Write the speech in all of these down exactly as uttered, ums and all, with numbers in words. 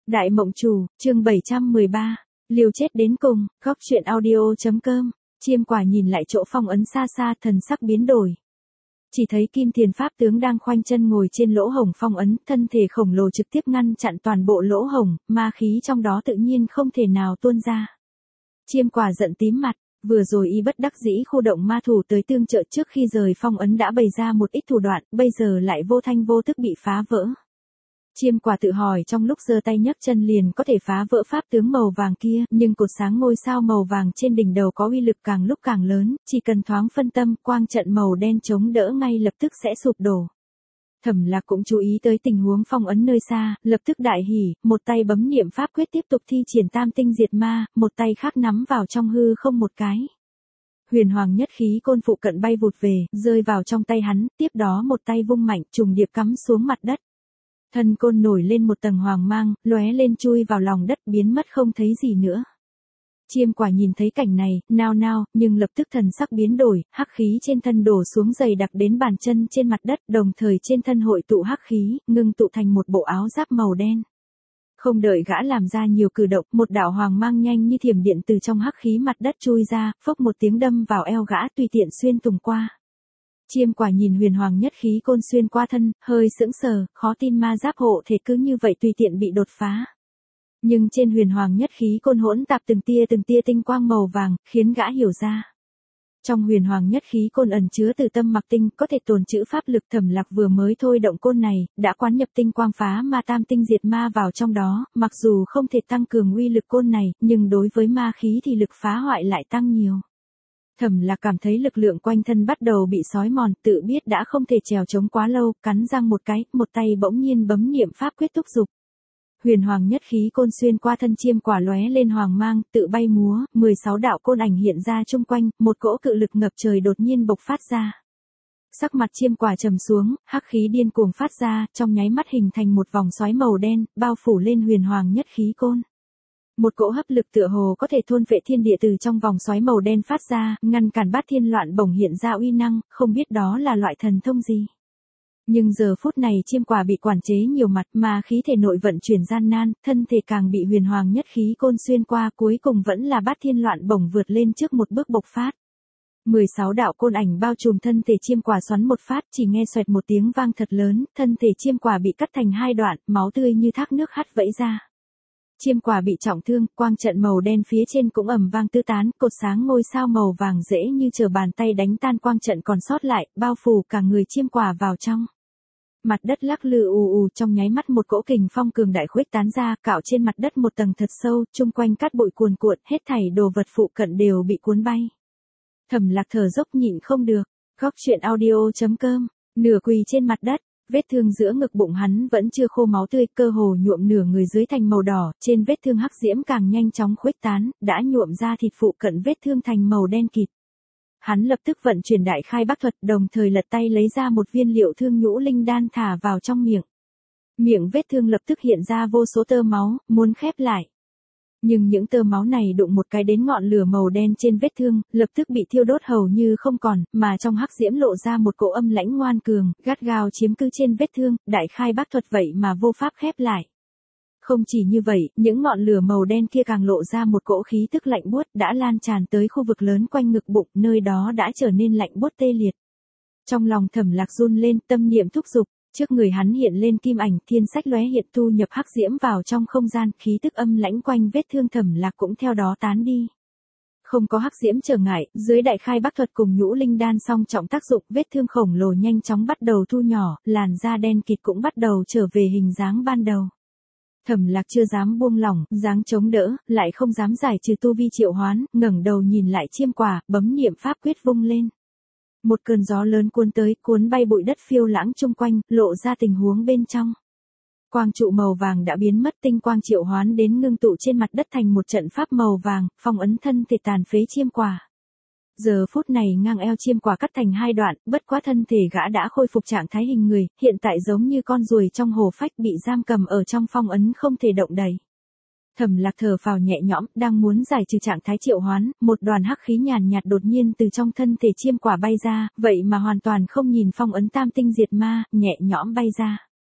Đại Mộng Chủ, chương bảy trăm mười ba, liều chết đến cùng, góc truyện audio.com, Chiêm Quả nhìn lại chỗ phong ấn xa xa, thần sắc biến đổi. Chỉ thấy Kim Thiền Pháp tướng đang khoanh chân ngồi trên lỗ hổng phong ấn, thân thể khổng lồ trực tiếp ngăn chặn toàn bộ lỗ hổng, ma khí trong đó tự nhiên không thể nào tuôn ra. Chiêm Quả giận tím mặt, vừa rồi y bất đắc dĩ khu động ma thủ tới tương trợ, trước khi rời phong ấn đã bày ra một ít thủ đoạn, bây giờ lại vô thanh vô tức bị phá vỡ. Chiêm Quả tự hỏi trong lúc giơ tay nhấc chân liền có thể phá vỡ pháp tướng màu vàng kia, nhưng cột sáng ngôi sao màu vàng trên đỉnh đầu có uy lực càng lúc càng lớn, chỉ cần thoáng phân tâm, quang trận màu đen chống đỡ ngay lập tức sẽ sụp đổ. Thẩm Lạc cũng chú ý tới tình huống phong ấn nơi xa, lập tức đại hỉ, một tay bấm niệm pháp quyết tiếp tục thi triển tam tinh diệt ma, một tay khác nắm vào trong hư không một cái. Huyền Hoàng nhất khí côn phụ cận bay vụt về, rơi vào trong tay hắn, tiếp đó một tay vung mạnh, trùng điệp cắm xuống mặt đất. Thân côn nổi lên một tầng hoàng mang, lóe lên chui vào lòng đất, biến mất không thấy gì nữa. Chiêm Quả nhìn thấy cảnh này, nao nao, nhưng lập tức thần sắc biến đổi, hắc khí trên thân đổ xuống dày đặc đến bàn chân trên mặt đất, đồng thời trên thân hội tụ hắc khí, ngưng tụ thành một bộ áo giáp màu đen. Không đợi gã làm ra nhiều cử động, một đạo hoàng mang nhanh như thiểm điện từ trong hắc khí mặt đất chui ra, phốc một tiếng đâm vào eo gã, tùy tiện xuyên tùng qua. Chiêm Quả nhìn Huyền Hoàng nhất khí côn xuyên qua thân, hơi sững sờ, khó tin ma giáp hộ thể cứ như vậy tùy tiện bị đột phá. Nhưng trên Huyền Hoàng nhất khí côn hỗn tạp từng tia từng tia tinh quang màu vàng, khiến gã hiểu ra. Trong Huyền Hoàng nhất khí côn ẩn chứa từ tâm mặc tinh, có thể tồn trữ pháp lực. Thẩm Lạc vừa mới thôi động côn này, đã quán nhập tinh quang phá ma tam tinh diệt ma vào trong đó, mặc dù không thể tăng cường uy lực côn này, nhưng đối với ma khí thì lực phá hoại lại tăng nhiều. Thẩm Lạc cảm thấy lực lượng quanh thân bắt đầu bị xói mòn, tự biết đã không thể trèo chống quá lâu, cắn răng một cái, một tay bỗng nhiên bấm niệm pháp quyết thúc dục. Huyền Hoàng nhất khí côn xuyên qua thân Chiêm Quả lóe lên hoàng mang, tự bay múa, mười sáu đạo côn ảnh hiện ra chung quanh, một cỗ cự lực ngập trời đột nhiên bộc phát ra. Sắc mặt Chiêm Quả trầm xuống, hắc khí điên cuồng phát ra, trong nháy mắt hình thành một vòng xoáy màu đen, bao phủ lên Huyền Hoàng nhất khí côn. Một cỗ hấp lực tựa hồ có thể thôn vệ thiên địa từ trong vòng xoáy màu đen phát ra, ngăn cản bát thiên loạn bổng hiện ra uy năng, không biết đó là loại thần thông gì. Nhưng giờ phút này Chiêm Quả bị quản chế nhiều mặt, mà khí thể nội vận chuyển gian nan, thân thể càng bị Huyền Hoàng nhất khí côn xuyên qua, cuối cùng vẫn là bát thiên loạn bổng vượt lên trước một bước bộc phát. mười sáu đạo côn ảnh bao trùm thân thể Chiêm Quả xoắn một phát, chỉ nghe xoẹt một tiếng vang thật lớn, thân thể Chiêm Quả bị cắt thành hai đoạn, máu tươi như thác nước hắt vẫy ra. Chiêm Quả bị trọng thương, quang trận màu đen phía trên cũng ầm vang tứ tán, cột sáng ngôi sao màu vàng dễ như trở bàn tay đánh tan quang trận còn sót lại, bao phủ cả người Chiêm Quả vào trong. Mặt đất lắc lư ù ù, trong nháy mắt một cỗ kình phong cường đại khuếch tán ra, cạo trên mặt đất một tầng thật sâu, chung quanh cát bụi cuồn cuộn, hết thảy đồ vật phụ cận đều bị cuốn bay. Thẩm Lạc thở dốc nhịn không được, góc truyện audio.com, nửa quỳ trên mặt đất. Vết thương giữa ngực bụng hắn vẫn chưa khô máu tươi, cơ hồ nhuộm nửa người dưới thành màu đỏ, trên vết thương hắc diễm càng nhanh chóng khuếch tán, đã nhuộm ra thịt phụ cận vết thương thành màu đen kịt. Hắn lập tức vận chuyển đại khai bắc thuật, đồng thời lật tay lấy ra một viên liệu thương nhũ linh đan thả vào trong miệng. Miệng vết thương lập tức hiện ra vô số tơ máu, muốn khép lại. Nhưng những tơ máu này đụng một cái đến ngọn lửa màu đen trên vết thương, lập tức bị thiêu đốt hầu như không còn, mà trong hắc diễm lộ ra một cỗ âm lãnh ngoan cường, gắt gao chiếm cứ trên vết thương, đại khai bác thuật vậy mà vô pháp khép lại. Không chỉ như vậy, những ngọn lửa màu đen kia càng lộ ra một cỗ khí tức lạnh buốt đã lan tràn tới khu vực lớn quanh ngực bụng, nơi đó đã trở nên lạnh buốt tê liệt. Trong lòng Thẩm Lạc run lên, tâm niệm thúc giục. Trước người hắn hiện lên kim ảnh, thiên sách lóe hiện thu nhập hắc diễm vào trong không gian, khí tức âm lãnh quanh vết thương Thẩm Lạc cũng theo đó tán đi. Không có hắc diễm trở ngại, dưới đại khai bắc thuật cùng nhũ linh đan song trọng tác dụng, vết thương khổng lồ nhanh chóng bắt đầu thu nhỏ, làn da đen kịt cũng bắt đầu trở về hình dáng ban đầu. Thẩm Lạc chưa dám buông lỏng, dáng chống đỡ, lại không dám giải trừ tu vi triệu hoán, ngẩng đầu nhìn lại Chiêm Quả, bấm niệm pháp quyết vung lên. Một cơn gió lớn cuốn tới, cuốn bay bụi đất phiêu lãng chung quanh, lộ ra tình huống bên trong. Quang trụ màu vàng đã biến mất, tinh quang triệu hoán đến ngưng tụ trên mặt đất thành một trận pháp màu vàng, phong ấn thân thể tàn phế Chiêm Quả. Giờ phút này ngang eo Chiêm Quả cắt thành hai đoạn, bất quá thân thể gã đã khôi phục trạng thái hình người, hiện tại giống như con ruồi trong hồ phách bị giam cầm ở trong phong ấn không thể động đậy. Thẩm Lạc thở phào nhẹ nhõm, đang muốn giải trừ trạng thái triệu hoán, một đoàn hắc khí nhàn nhạt đột nhiên từ trong thân thể Chiêm Quả bay ra, vậy mà hoàn toàn không nhìn phong ấn tam tinh diệt ma, nhẹ nhõm bay ra.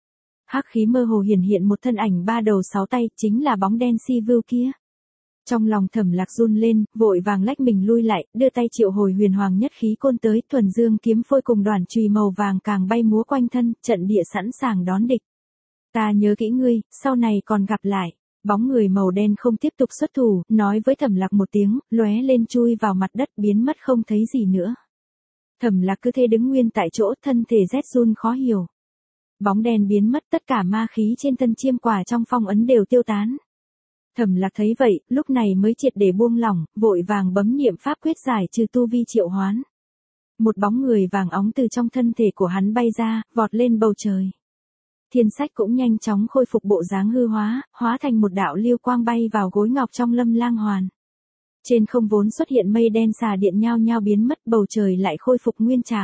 Hắc khí mơ hồ hiển hiện một thân ảnh ba đầu sáu tay, chính là bóng đen si vưu kia. Trong lòng Thẩm Lạc run lên, vội vàng lách mình lui lại, đưa tay triệu hồi huyền hoàng nhất khí côn tới, thuần dương kiếm phôi cùng đoàn chùy màu vàng càng bay múa quanh thân, trận địa sẵn sàng đón địch. Ta nhớ kỹ ngươi, sau này còn gặp lại. Bóng người màu đen không tiếp tục xuất thủ, nói với Thẩm Lạc một tiếng, lóe lên chui vào mặt đất biến mất không thấy gì nữa. Thẩm Lạc cứ thế đứng nguyên tại chỗ, thân thể rét run khó hiểu. Bóng đen biến mất, tất cả ma khí trên thân chiêm quả trong phong ấn đều tiêu tán. Thẩm Lạc thấy vậy, lúc này mới triệt để buông lỏng, vội vàng bấm niệm pháp quyết giải trừ tu vi triệu hoán. Một bóng người vàng óng từ trong thân thể của hắn bay ra, vọt lên bầu trời. Thiên Sách cũng nhanh chóng khôi phục bộ dáng hư hóa, hóa thành một đạo lưu quang bay vào gối ngọc trong Lâm Lang Hoàn. Trên không vốn xuất hiện mây đen xà điện nhao nhao biến mất, bầu trời lại khôi phục nguyên trạng.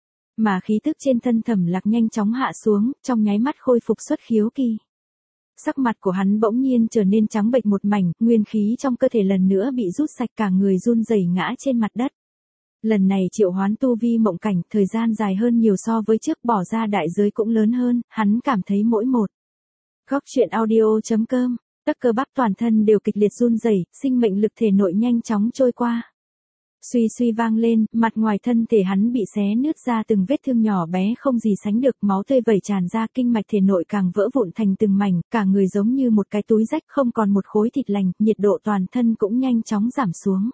Mà khí tức trên thân Thẩm Lạc nhanh chóng hạ xuống, trong nháy mắt khôi phục xuất khiếu kỳ. Sắc mặt của hắn bỗng nhiên trở nên trắng bệch một mảnh, nguyên khí trong cơ thể lần nữa bị rút sạch, cả người run rẩy ngã trên mặt đất. Lần này triệu hoán tu vi mộng cảnh, thời gian dài hơn nhiều so với trước, bỏ ra đại giới cũng lớn hơn, hắn cảm thấy mỗi một. Góc truyện audio chấm com, tất cơ bắp toàn thân đều kịch liệt run rẩy, sinh mệnh lực thể nội nhanh chóng trôi qua. Suy suy vang lên, mặt ngoài thân thể hắn bị xé nứt ra từng vết thương nhỏ bé không gì sánh được, máu tươi vẩy tràn ra, kinh mạch thể nội càng vỡ vụn thành từng mảnh, cả người giống như một cái túi rách không còn một khối thịt lành, nhiệt độ toàn thân cũng nhanh chóng giảm xuống.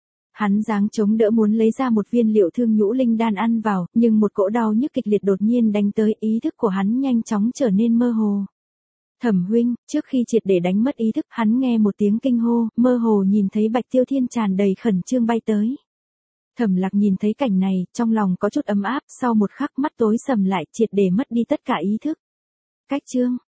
Hắn giáng chống đỡ muốn lấy ra một viên liệu thương nhũ linh đan ăn vào, nhưng một cỗ đau nhức kịch liệt đột nhiên đánh tới, ý thức của hắn nhanh chóng trở nên mơ hồ. Thẩm huynh, trước khi triệt để đánh mất ý thức, hắn nghe một tiếng kinh hô, mơ hồ nhìn thấy Bạch Tiêu Thiên tràn đầy khẩn trương bay tới. Thẩm Lạc nhìn thấy cảnh này, trong lòng có chút ấm áp, sau một khắc mắt tối sầm lại, triệt để mất đi tất cả ý thức. Cách chương